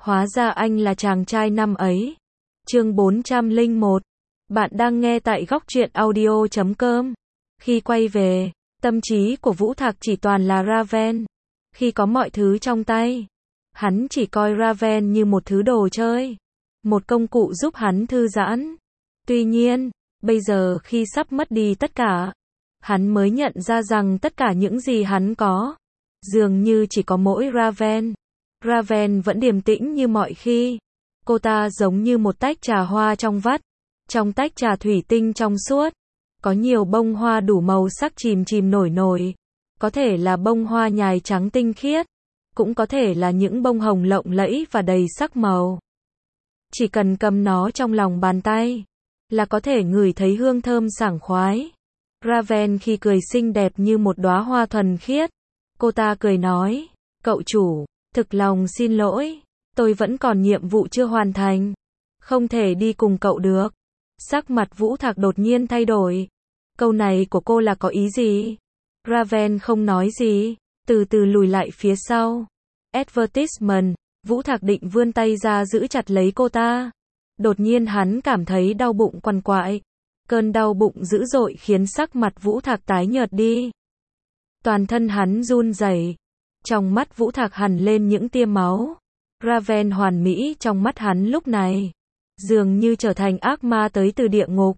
Hóa ra anh là chàng trai năm ấy. Chương 401. Bạn đang nghe tại góc truyện audio.com. Khi quay về, tâm trí của Vũ Thạc chỉ toàn là Raven. Khi có mọi thứ trong tay, hắn chỉ coi Raven như một thứ đồ chơi, một công cụ giúp hắn thư giãn. Tuy nhiên, bây giờ khi sắp mất đi tất cả, hắn mới nhận ra rằng tất cả những gì hắn có, dường như chỉ có mỗi Raven. Raven vẫn điềm tĩnh như mọi khi. Cô ta giống như một tách trà hoa trong vắt. Trong tách trà thủy tinh trong suốt, có nhiều bông hoa đủ màu sắc chìm chìm nổi nổi. Có thể là bông hoa nhài trắng tinh khiết, cũng có thể là những bông hồng lộng lẫy và đầy sắc màu. Chỉ cần cầm nó trong lòng bàn tay, là có thể ngửi thấy hương thơm sảng khoái. Raven khi cười xinh đẹp như một đóa hoa thuần khiết. Cô ta cười nói, cậu chủ, thực lòng xin lỗi, tôi vẫn còn nhiệm vụ chưa hoàn thành, không thể đi cùng cậu được. Sắc mặt Vũ Thạc đột nhiên thay đổi. Câu này của cô là có ý gì? Raven không nói gì, từ từ lùi lại phía sau. Advertisement, Vũ Thạc định vươn tay ra giữ chặt lấy cô ta. Đột nhiên hắn cảm thấy đau bụng quằn quại. Cơn đau bụng dữ dội khiến sắc mặt Vũ Thạc tái nhợt đi. Toàn thân hắn run rẩy. Trong mắt Vũ Thạc hằn lên những tia máu. Raven hoàn mỹ trong mắt hắn lúc này, dường như trở thành ác ma tới từ địa ngục.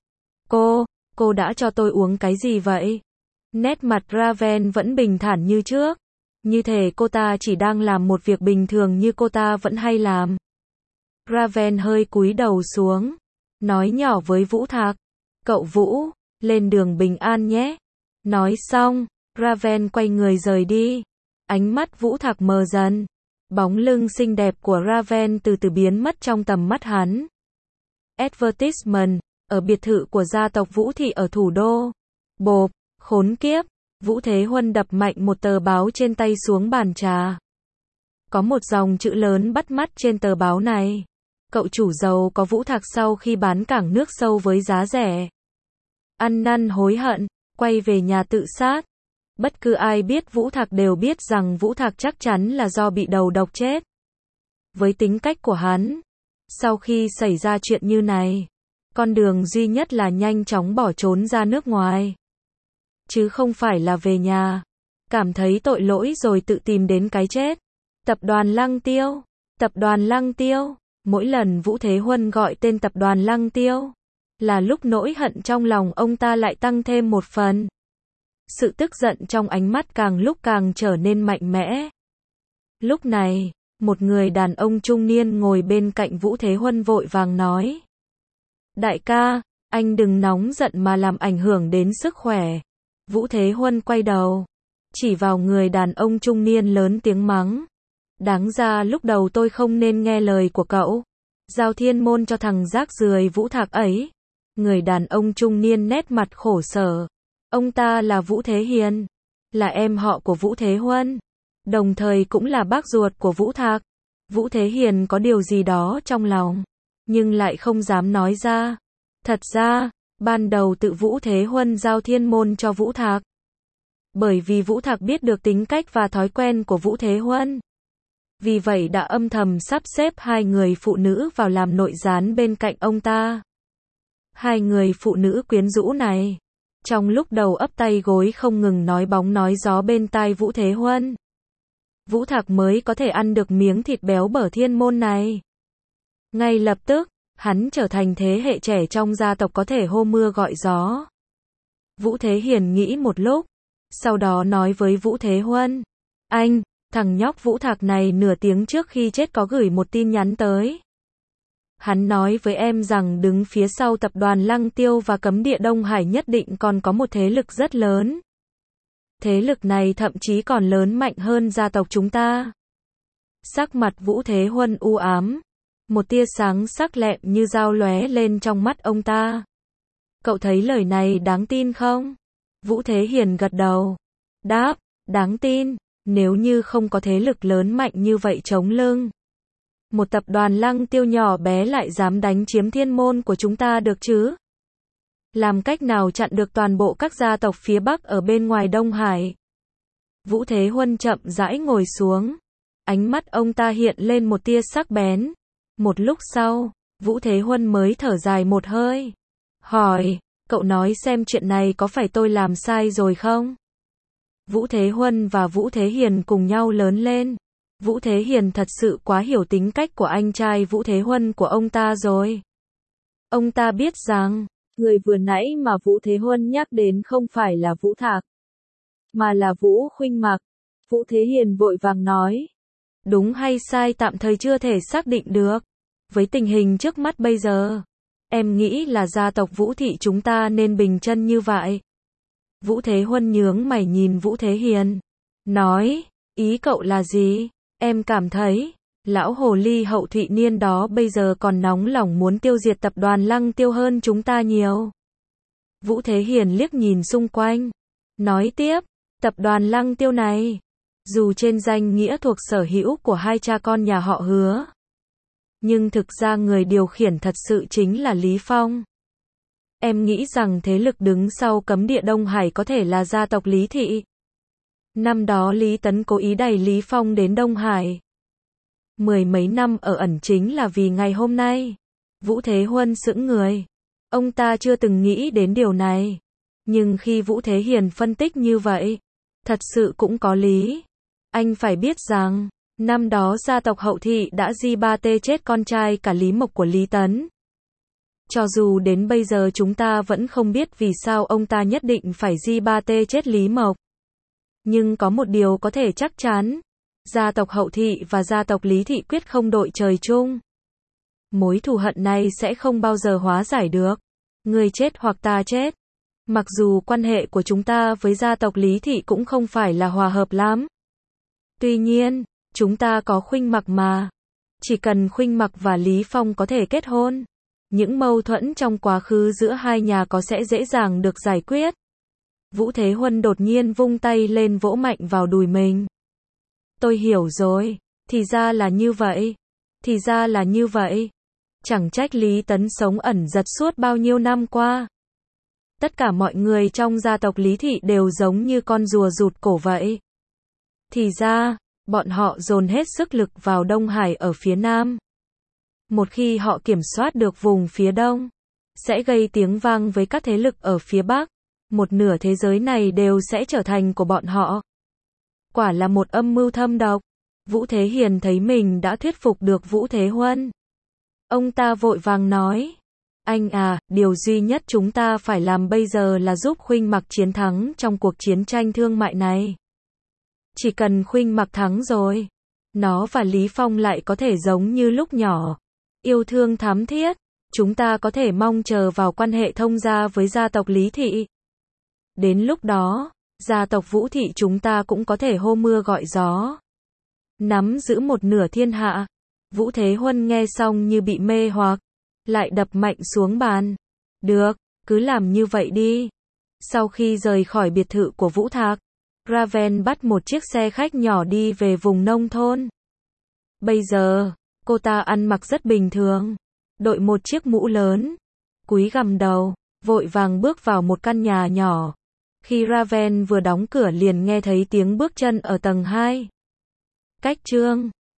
Cô đã cho tôi uống cái gì vậy? Nét mặt Raven vẫn bình thản như trước. Như thể cô ta chỉ đang làm một việc bình thường như cô ta vẫn hay làm. Raven hơi cúi đầu xuống, nói nhỏ với Vũ Thạc, cậu Vũ, lên đường bình an nhé. Nói xong, Raven quay người rời đi. Ánh mắt Vũ Thạc mờ dần. Bóng lưng xinh đẹp của Raven từ từ biến mất trong tầm mắt hắn. Advertisement, ở biệt thự của gia tộc Vũ Thị ở thủ đô. Bộp, khốn kiếp, Vũ Thế Huân đập mạnh một tờ báo trên tay xuống bàn trà. Có một dòng chữ lớn bắt mắt trên tờ báo này. Cậu chủ giàu có Vũ Thạc sau khi bán cảng nước sâu với giá rẻ. Ăn năn hối hận, quay về nhà tự sát. Bất cứ ai biết Vũ Thạc đều biết rằng Vũ Thạc chắc chắn là do bị đầu độc chết. Với tính cách của hắn, sau khi xảy ra chuyện như này, con đường duy nhất là nhanh chóng bỏ trốn ra nước ngoài. Chứ không phải là về nhà, cảm thấy tội lỗi rồi tự tìm đến cái chết. Tập đoàn Lăng Tiêu, mỗi lần Vũ Thế Huân gọi tên tập đoàn Lăng Tiêu, là lúc nỗi hận trong lòng ông ta lại tăng thêm một phần. Sự tức giận trong ánh mắt càng lúc càng trở nên mạnh mẽ. Lúc này, một người đàn ông trung niên ngồi bên cạnh Vũ Thế Huân vội vàng nói. Đại ca, anh đừng nóng giận mà làm ảnh hưởng đến sức khỏe. Vũ Thế Huân quay đầu, chỉ vào người đàn ông trung niên lớn tiếng mắng. Đáng ra lúc đầu tôi không nên nghe lời của cậu. Giao thiên môn cho thằng rác rưởi Vũ Thạc ấy. Người đàn ông trung niên nét mặt khổ sở. Ông ta là Vũ Thế Hiền, là em họ của Vũ Thế Huân, đồng thời cũng là bác ruột của Vũ Thạc. Vũ Thế Hiền có điều gì đó trong lòng, nhưng lại không dám nói ra. Thật ra, ban đầu tự Vũ Thế Huân giao thiên môn cho Vũ Thạc. Bởi vì Vũ Thạc biết được tính cách và thói quen của Vũ Thế Huân. Vì vậy đã âm thầm sắp xếp hai người phụ nữ vào làm nội gián bên cạnh ông ta. Hai người phụ nữ quyến rũ này, trong lúc đầu ấp tay gối không ngừng nói bóng nói gió bên tai Vũ Thế Huân. Vũ Thạc mới có thể ăn được miếng thịt béo bở thiên môn này. Ngay lập tức, hắn trở thành thế hệ trẻ trong gia tộc có thể hô mưa gọi gió. Vũ Thế Hiền nghĩ một lúc, sau đó nói với Vũ Thế Huân. Anh, thằng nhóc Vũ Thạc này nửa tiếng trước khi chết có gửi một tin nhắn tới. Hắn nói với em rằng đứng phía sau tập đoàn Lăng Tiêu và cấm địa Đông Hải nhất định còn có một thế lực rất lớn. Thế lực này thậm chí còn lớn mạnh hơn gia tộc chúng ta. Sắc mặt Vũ Thế Huân u ám. Một tia sáng sắc lẹm như dao lóe lên trong mắt ông ta. Cậu thấy lời này đáng tin không? Vũ Thế Hiền gật đầu. Đáp, đáng tin, nếu như không có thế lực lớn mạnh như vậy chống lưng. Một tập đoàn Lăng Tiêu nhỏ bé lại dám đánh chiếm thiên môn của chúng ta được chứ? Làm cách nào chặn được toàn bộ các gia tộc phía Bắc ở bên ngoài Đông Hải? Vũ Thế Huân chậm rãi ngồi xuống, Ánh mắt ông ta hiện lên một tia sắc bén. Một lúc sau, Vũ Thế Huân mới thở dài một hơi. Hỏi, cậu nói xem chuyện này có phải tôi làm sai rồi không? Vũ Thế Huân và Vũ Thế Hiền cùng nhau lớn lên. Vũ Thế Hiền thật sự quá hiểu tính cách của anh trai Vũ Thế Huân của ông ta rồi. Ông ta biết rằng, người vừa nãy mà Vũ Thế Huân nhắc đến không phải là Vũ Thạc, mà là Vũ Khuynh Mặc. Vũ Thế Hiền vội vàng nói. Đúng hay sai tạm thời chưa thể xác định được. Với tình hình trước mắt bây giờ, em nghĩ là gia tộc Vũ thị chúng ta nên bình chân như vậy. Vũ Thế Huân nhướng mày nhìn Vũ Thế Hiền. Nói, ý cậu là gì? Em cảm thấy, lão hồ ly Hậu Thụy Niên đó bây giờ còn nóng lòng muốn tiêu diệt tập đoàn Lăng Tiêu hơn chúng ta nhiều. Vũ Thế Hiền liếc nhìn xung quanh. Nói tiếp, tập đoàn Lăng Tiêu này, dù trên danh nghĩa thuộc sở hữu của hai cha con nhà họ Hứa, nhưng thực ra người điều khiển thật sự chính là Lý Phong. Em nghĩ rằng thế lực đứng sau cấm địa Đông Hải có thể là gia tộc Lý Thị. Năm đó Lý Tấn cố ý đẩy Lý Phong đến Đông Hải. Mười mấy năm ở ẩn chính là vì ngày hôm nay. Vũ Thế Huân sững người. Ông ta chưa từng nghĩ đến điều này. Nhưng khi Vũ Thế Hiền phân tích như vậy, thật sự cũng có lý. Anh phải biết rằng, năm đó gia tộc Hậu Thị đã di ba tê chết con trai cả Lý Mộc của Lý Tấn. Cho dù đến bây giờ chúng ta vẫn không biết vì sao ông ta nhất định phải di ba tê chết Lý Mộc. Nhưng có một điều có thể chắc chắn, gia tộc Hậu Thị và gia tộc Lý Thị quyết không đội trời chung. Mối thù hận này sẽ không bao giờ hóa giải được. Người chết hoặc ta chết. Mặc dù quan hệ của chúng ta với gia tộc Lý Thị cũng không phải là hòa hợp lắm. Tuy nhiên, chúng ta có Khuynh Mặc mà. Chỉ cần Khuynh Mặc và Lý Phong có thể kết hôn, những mâu thuẫn trong quá khứ giữa hai nhà có sẽ dễ dàng được giải quyết. Vũ Thế Huân đột nhiên vung tay lên vỗ mạnh vào đùi mình. Tôi hiểu rồi, thì ra là như vậy. Thì ra là như vậy. Chẳng trách Lý Tấn sống ẩn giật suốt bao nhiêu năm qua. Tất cả mọi người trong gia tộc Lý Thị đều giống như con rùa rụt cổ vậy. Thì ra, bọn họ dồn hết sức lực vào Đông Hải ở phía Nam. Một khi họ kiểm soát được vùng phía Đông, sẽ gây tiếng vang với các thế lực ở phía Bắc. Một nửa thế giới này đều sẽ trở thành của bọn họ. Quả là một âm mưu thâm độc. Vũ Thế Hiền thấy mình đã thuyết phục được Vũ Thế Huân. Ông ta vội vàng nói. Anh à, điều duy nhất chúng ta phải làm bây giờ là giúp Khuynh Mặc chiến thắng trong cuộc chiến tranh thương mại này. Chỉ cần Khuynh Mặc thắng rồi, nó và Lý Phong lại có thể giống như lúc nhỏ. Yêu thương thắm thiết, chúng ta có thể mong chờ vào quan hệ thông gia với gia tộc Lý Thị. Đến lúc đó, gia tộc Vũ Thị chúng ta cũng có thể hô mưa gọi gió. Nắm giữ một nửa thiên hạ. Vũ Thế Huân nghe xong như bị mê hoặc, lại đập mạnh xuống bàn. Được, cứ làm như vậy đi. Sau khi rời khỏi biệt thự của Vũ Thạc, Raven bắt một chiếc xe khách nhỏ đi về vùng nông thôn. Bây giờ, cô ta ăn mặc rất bình thường, đội một chiếc mũ lớn, cúi gằm đầu, vội vàng bước vào một căn nhà nhỏ. Khi Raven vừa đóng cửa liền nghe thấy tiếng bước chân ở tầng 2. Cách chương